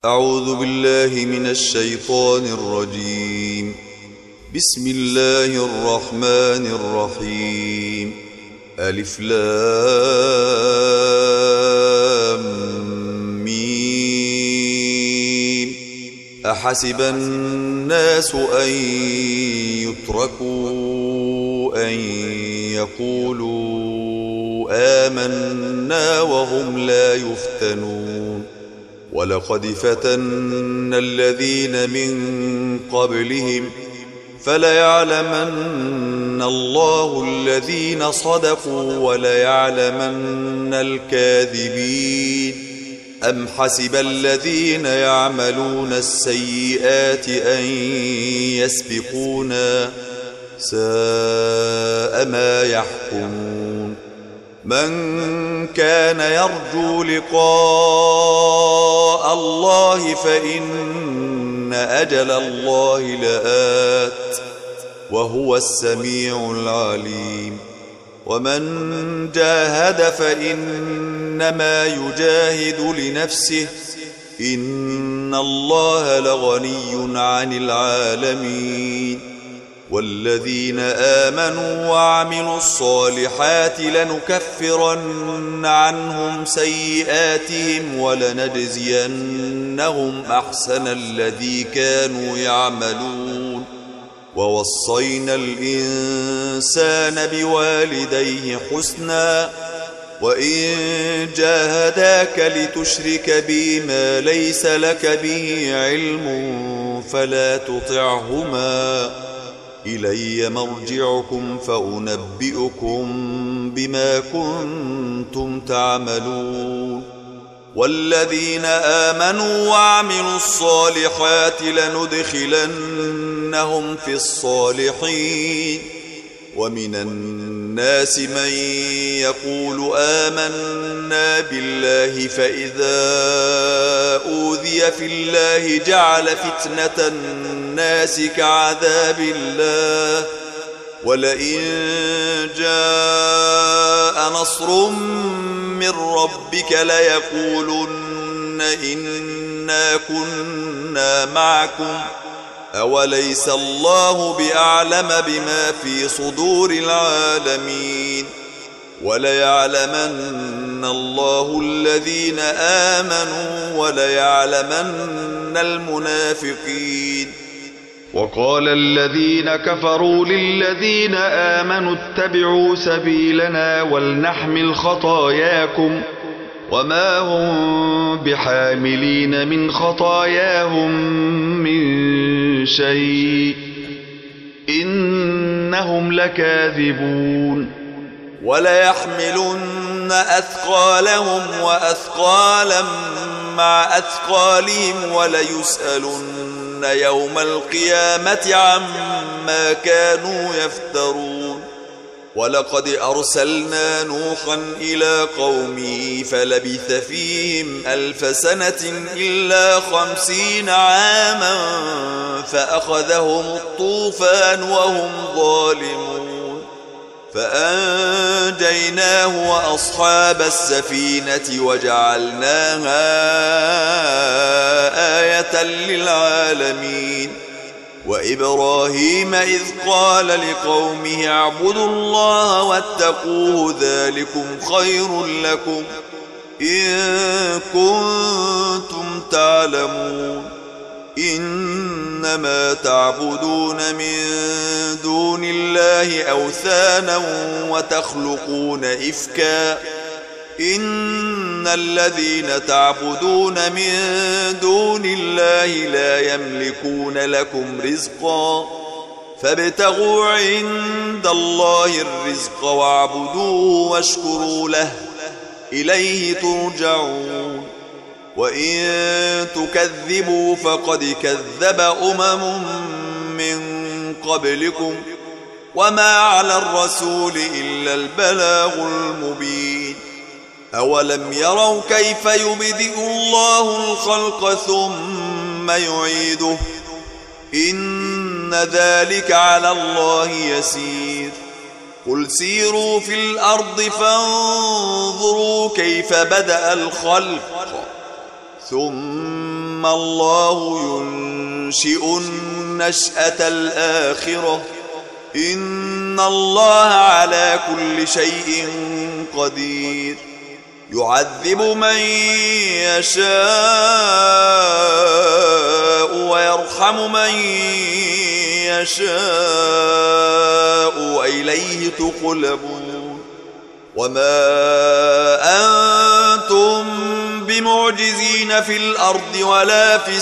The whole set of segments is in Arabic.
أعوذ بالله من الشيطان الرجيم. بسم الله الرحمن الرحيم. ألف لام ميم. أحسب الناس أن يتركوا أن يقولوا آمنا وهم لا يفتنون. ولقد فتنا الذين من قبلهم فليعلمن الله الذين صدقوا وليعلمن الكاذبين. أم حسب الذين يعملون السيئات أن يسبقونا ساء ما يحكمون. من كان يرجو لقاء الله فإن أجل الله لآت وهو السميع العليم. ومن جاهد فإنما يجاهد لنفسه إن الله لغني عن العالمين. والذين آمنوا وعملوا الصالحات لنكفرن عنهم سيئاتهم ولنجزينهم أحسن الذي كانوا يعملون. ووصينا الإنسان بوالديه حسنا وإن جاهداك لتشرك بي ما ليس لك به علم فلا تطعهما إلي مرجعكم فأنبئكم بما كنتم تعملون. والذين آمنوا وعملوا الصالحات لندخلنهم في الصالحين. ومن الناس من يقول آمنا بالله فإذا أوذي في الله جعل فتنة الناس كعذاب الله ولئن جاء نصر من ربك ليقولن إنا كنا معكم أوليس الله بأعلم بما في صدور العالمين. وليعلمن الله الذين آمنوا وليعلمن المنافقين. وقال الذين كفروا للذين آمنوا اتبعوا سبيلنا ولنحمل خطاياكم وما هم بحاملين من خطاياهم من شيء إنهم لكاذبون. وليحملن أثقالهم وأثقالا مع أثقالهم وليسألن يوم القيامة عما كانوا يفترون. ولقد أرسلنا نوحا إلى قومه فلبث فيهم 1000 سنة إلا 50 عاما فأخذهم الطوفان وهم ظالمون. فأنجيناه وأصحاب السفينة وجعلناها آية للعالمين. وإبراهيم إذ قال لقومه اعبدوا الله واتقوه ذلكم خير لكم إن كنتم تعلمون. إنما تعبدون من دون الله أوثانا وتخلقون إفكا إن الذين تعبدون من دون الله لا يملكون لكم رزقا فابتغوا عند الله الرزق واعبدوه واشكروا له إليه ترجعون. وإن تكذبوا فقد كذب من قبلكم وما على الرسول إلا البلاغ المبين. أولم يروا كيف يبدئ الله الخلق ثم يعيده إن ذلك على الله يسير. قل سيروا في الأرض فانظروا كيف بدأ الخلق ثم ثم الله ينشئ النشأة الآخرة إن الله على كل شيء قدير يعذب من يشاء ويرحم من يشاء وإليه تقلبون وما أنتم بمعجزين في الأرض ولا في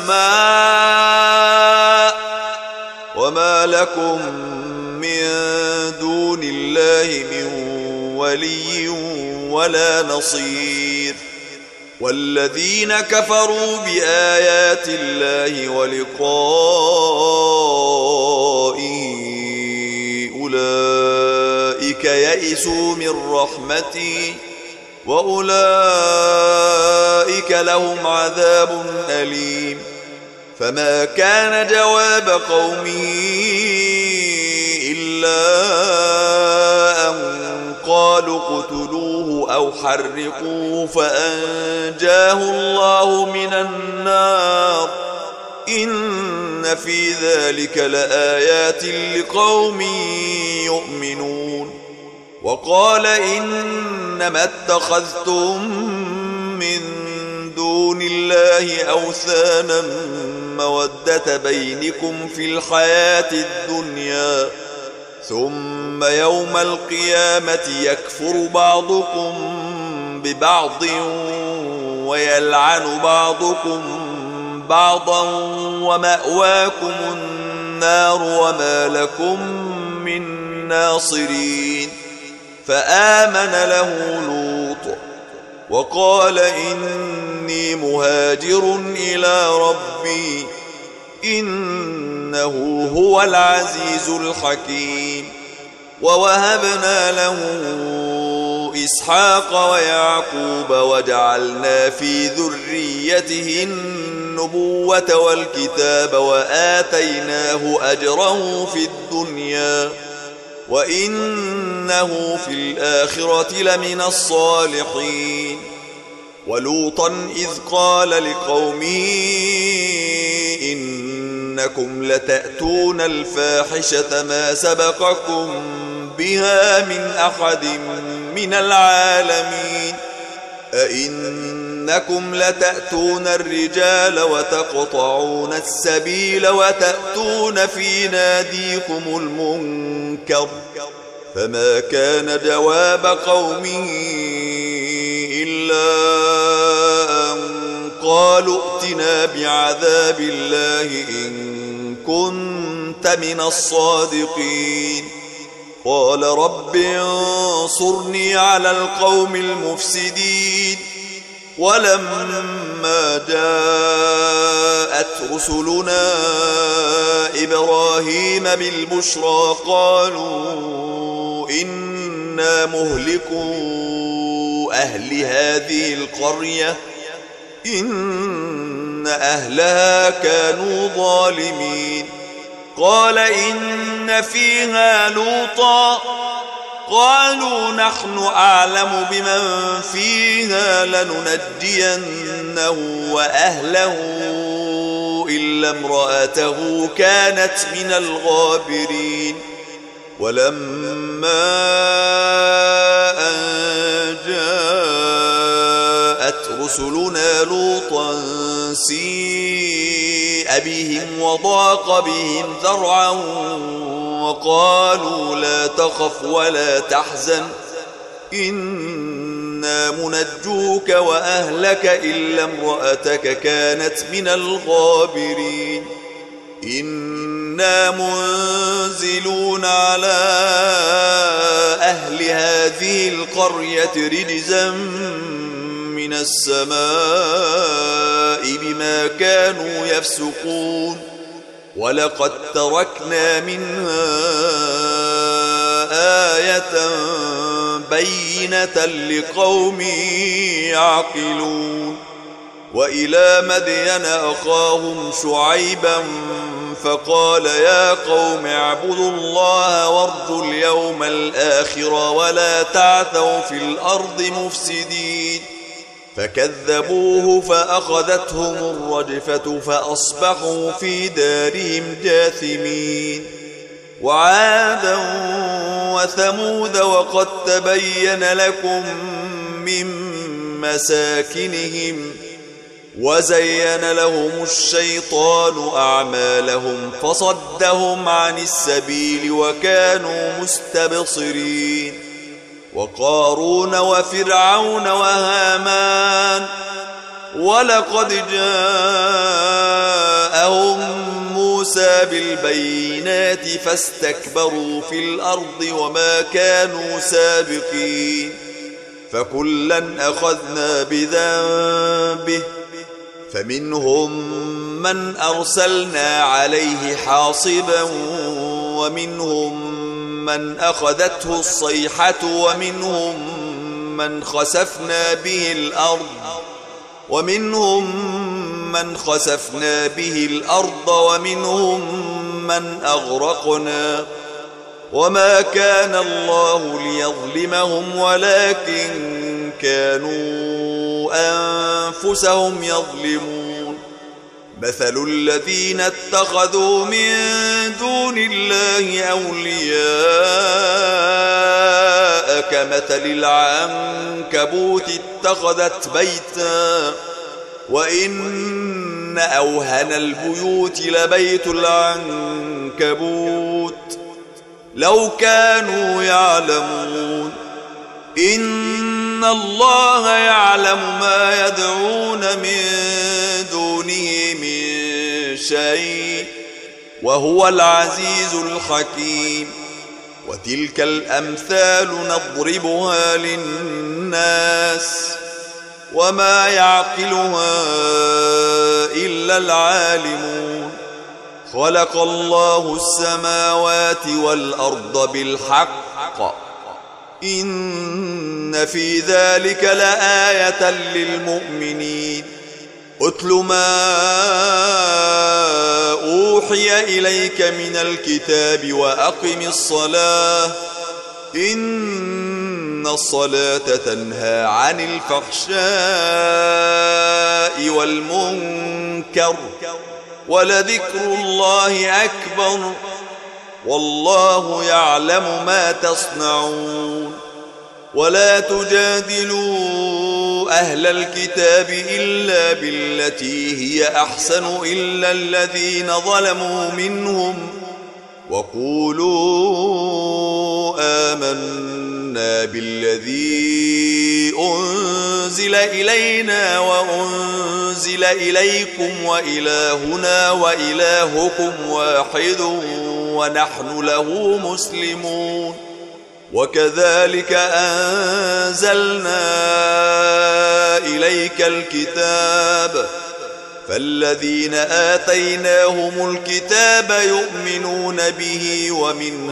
السماء وما لكم من دون الله من ولي ولا نصير والذين كفروا بآيات الله ولقائه أولئك يئسوا من رحمتي وأولئك لهم عذاب أليم فما كان جواب قومه إلا أن قالوا اقتلوه أو حرقوه فأنجاه الله من النار إن في ذلك لآيات لقوم يؤمنون وقال إنما اتخذتم من دون الله أوثانا مودة بينكم في الحياة الدنيا ثم يوم القيامة يكفر بعضكم ببعض ويلعن بعضكم بعضا ومأواكم النار وما لكم من ناصرين فآمن له لوط وقال إني مهاجر إلى ربي إنه هو العزيز الحكيم ووهبنا له إسحاق ويعقوب وجعلنا في ذريته النبوة والكتاب وآتيناه أجره في الدنيا وإنه في الآخرة لمن الصالحين ولوطا إذ قال لقومه إنكم لتأتون الفاحشة ما سبقكم بها من أحد من العالمين أئنكم لتأتون الرجال وتقطعون السبيل وتأتون في ناديكم المنكر فما كان جواب قومه إلا أن قالوا ائتنا بعذاب الله إن كنت من الصادقين قال رب انصرني على القوم المفسدين ولما جاءت رسلنا إبراهيم بالبشرى قالوا إنا مهلكو أهل هذه القرية إن أهلها كانوا ظالمين قال إن فيها لوطا قالوا نحن أعلم بمن فيها لننجينه وأهله إلا امرأته كانت من الغابرين ولما أن جاءت رسلنا لوطا سيء بهم وضاق بهم ذرعا وقالوا لا تخف ولا تحزن إنا منجوك وأهلك إلا امرأتك كانت من الغابرين إنا منزلون على أهل هذه القرية رجزا من السماء بما كانوا يفسقون ولقد تركنا منها آية بينة لقوم يعقلون وإلى مدين أخاهم شعيبا فقال يا قوم اعبدوا الله وارجوا اليوم الآخر ولا تعثوا في الأرض مفسدين فكذبوه فأخذتهم الرجفة فأصبحوا في دارهم جاثمين. وعادا وثمود وقد تبين لكم من مساكنهم وزين لهم الشيطان أعمالهم فصدهم عن السبيل وكانوا مستبصرين. وقارون وفرعون وهامان ولقد جاءهم موسى بالبينات فاستكبروا في الأرض وما كانوا سابقين. فكلا أخذنا بذنبه فمنهم من أرسلنا عليه حاصبا ومنهم من أخذته الصيحة ومنهم من خسفنا به الأرض ومنهم من أغرقنا. وما كان الله ليظلمهم ولكن كانوا أنفسهم يظلمون. مثل الذين اتخذوا من دون الله أولياء كمثل العنكبوت اتخذت بيتا وإن أوهن البيوت لبيت العنكبوت لو كانوا يعلمون. إن الله يعلم ما يدعون من دونه من شيء وهو العزيز الحكيم. وتلك الأمثال نضربها للناس وما يعقلها إلا العالمون. خلق الله السماوات والأرض بالحق إن في ذلك لآية للمؤمنين. أتل ما أوحي إليك من الكتاب وأقم الصلاة إن الصلاة تنهى عن الفحشاء والمنكر ولذكر الله أكبر والله يعلم ما تصنعون. ولا تجادلوا أهل الكتاب إلا بالتي هي أحسن إلا الذين ظلموا منهم وقولوا آمنا بالذي أنزل إلينا وأنزل إليكم وإلهنا وإلهكم واحد ونحن له مسلمون. وكذلك أنزلنا إليك الكتاب فالذين آتيناهم الكتاب يؤمنون به ومن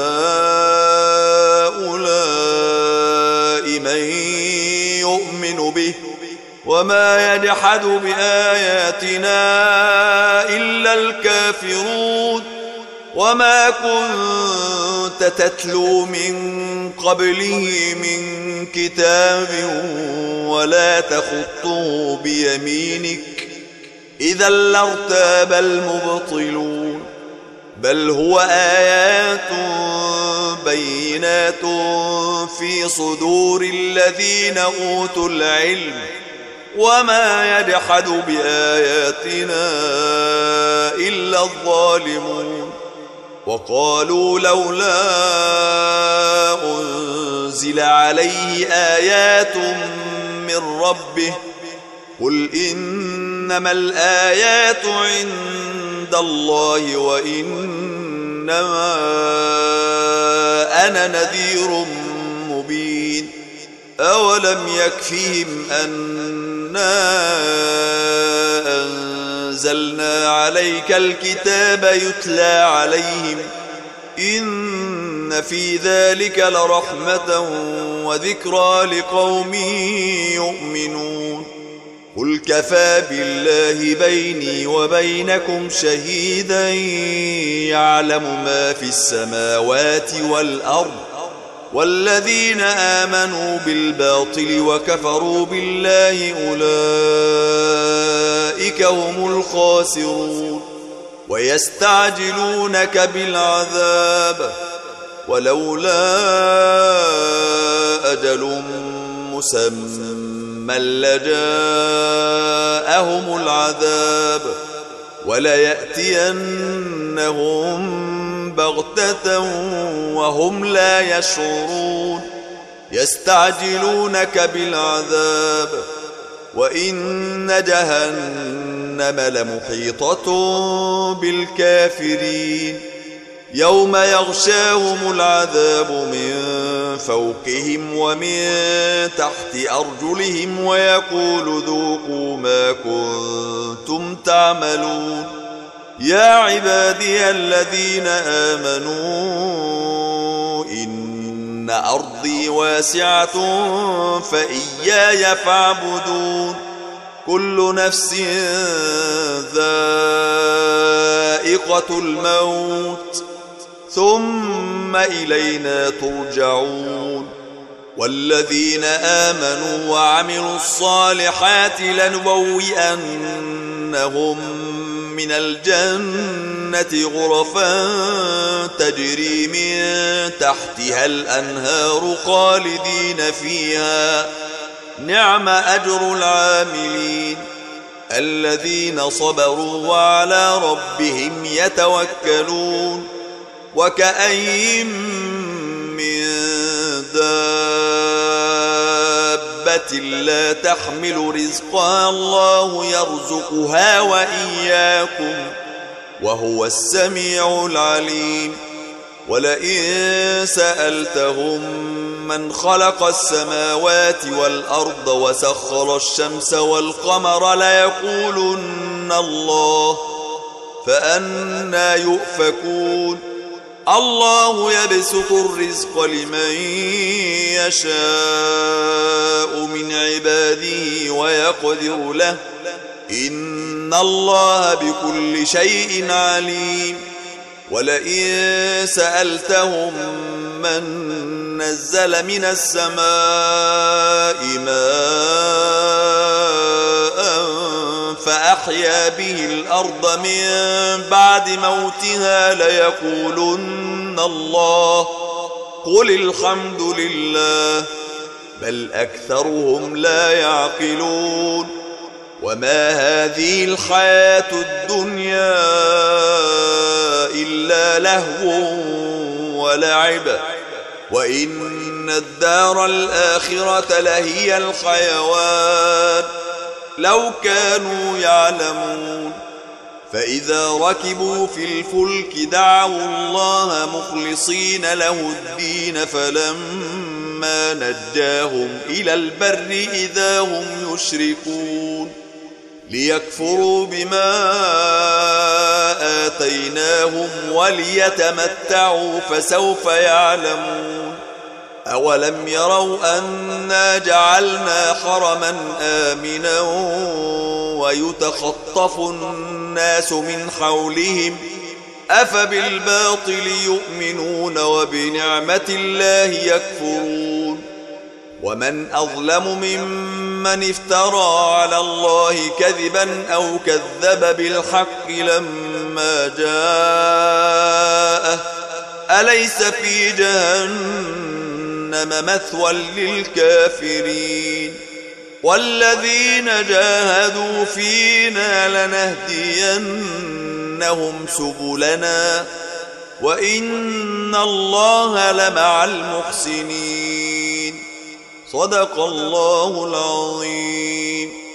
هؤلاء من يؤمن به وما يجحد بآياتنا إلا الكافرون. وما كنت تتلو من قبله من كتاب ولا تخطه بيمينك إذا لارتاب المبطلون. بل هو آيات بينات في صدور الذين أوتوا العلم وما يجحد بآياتنا إلا الظالمون. وقالوا لولا أنزل عليه آيات من ربه قل إنما الآيات عند الله وإنما أنا نذير مبين. أولم يكفهم أنا أنزلنا عليك الكتاب يتلى عليهم إن في ذلك لرحمة وذكرى لقوم يؤمنون. قل كفى بالله بيني وبينكم شهيدا يعلم ما في السماوات والأرض والذين آمنوا بالباطل وكفروا بالله أولئك هم الخاسرون ويستعجلونك بالعذاب ولولا أجل مسمى لجاءهم العذاب وليأتينهم بغتة وهم لا يشعرون يستعجلونك بالعذاب وإن جهنم لمحيطة بالكافرين يوم يغشاهم العذاب من فوقهم ومن تحت أرجلهم ويقول ذوقوا ما كنتم تعملون يا عبادي الذين آمنوا إن أرضي واسعة فإياي فاعبدون كل نفس ذائقة الموت ثم إلينا ترجعون والذين آمنوا وعملوا الصالحات لنبوئنهم من الجنة غرفا تجري من تحتها الأنهار خالدين فيها نعم أجر العاملين الذين صبروا وعلى ربهم يتوكلون وكأين من دابة لا تحمل رزقها الله يرزقها وإياكم وهو السميع العليم ولئن سألتهم من خلق السماوات والأرض وسخر الشمس والقمر ليقولن الله فأنى يؤفكون الله يبسط الرزق لمن يشاء من عباده ويقدر له إن الله بكل شيء عليم ولئن سألتهم من نزل من السماء ماء فأحيا به الأرض من بعد موتها ليقولن الله قل الحمد لله بل أكثرهم لا يعقلون وما هذه الحياة الدنيا إلا لهو ولعب وإن الدار الآخرة لهي الحيوان لو كانوا يعلمون فإذا ركبوا في الفلك دعوا الله مخلصين له الدين فلما نجاهم إلى البر إذا هم يشركون ليكفروا بما آتيناهم وليتمتعوا فسوف يعلمون أولم يروا أنا جعلنا حرما آمنا ويتخطف الناس من حولهم أفبالباطل يؤمنون وبنعمة الله يكفرون ومن أظلم ممن افترى على الله كذبا أو كذب بالحق لما جاءه أليس في جهنم مثوى للكافرين والذين جاهدوا فينا لنهدينهم سبلنا وإن الله لمع المحسنين صدق الله العظيم.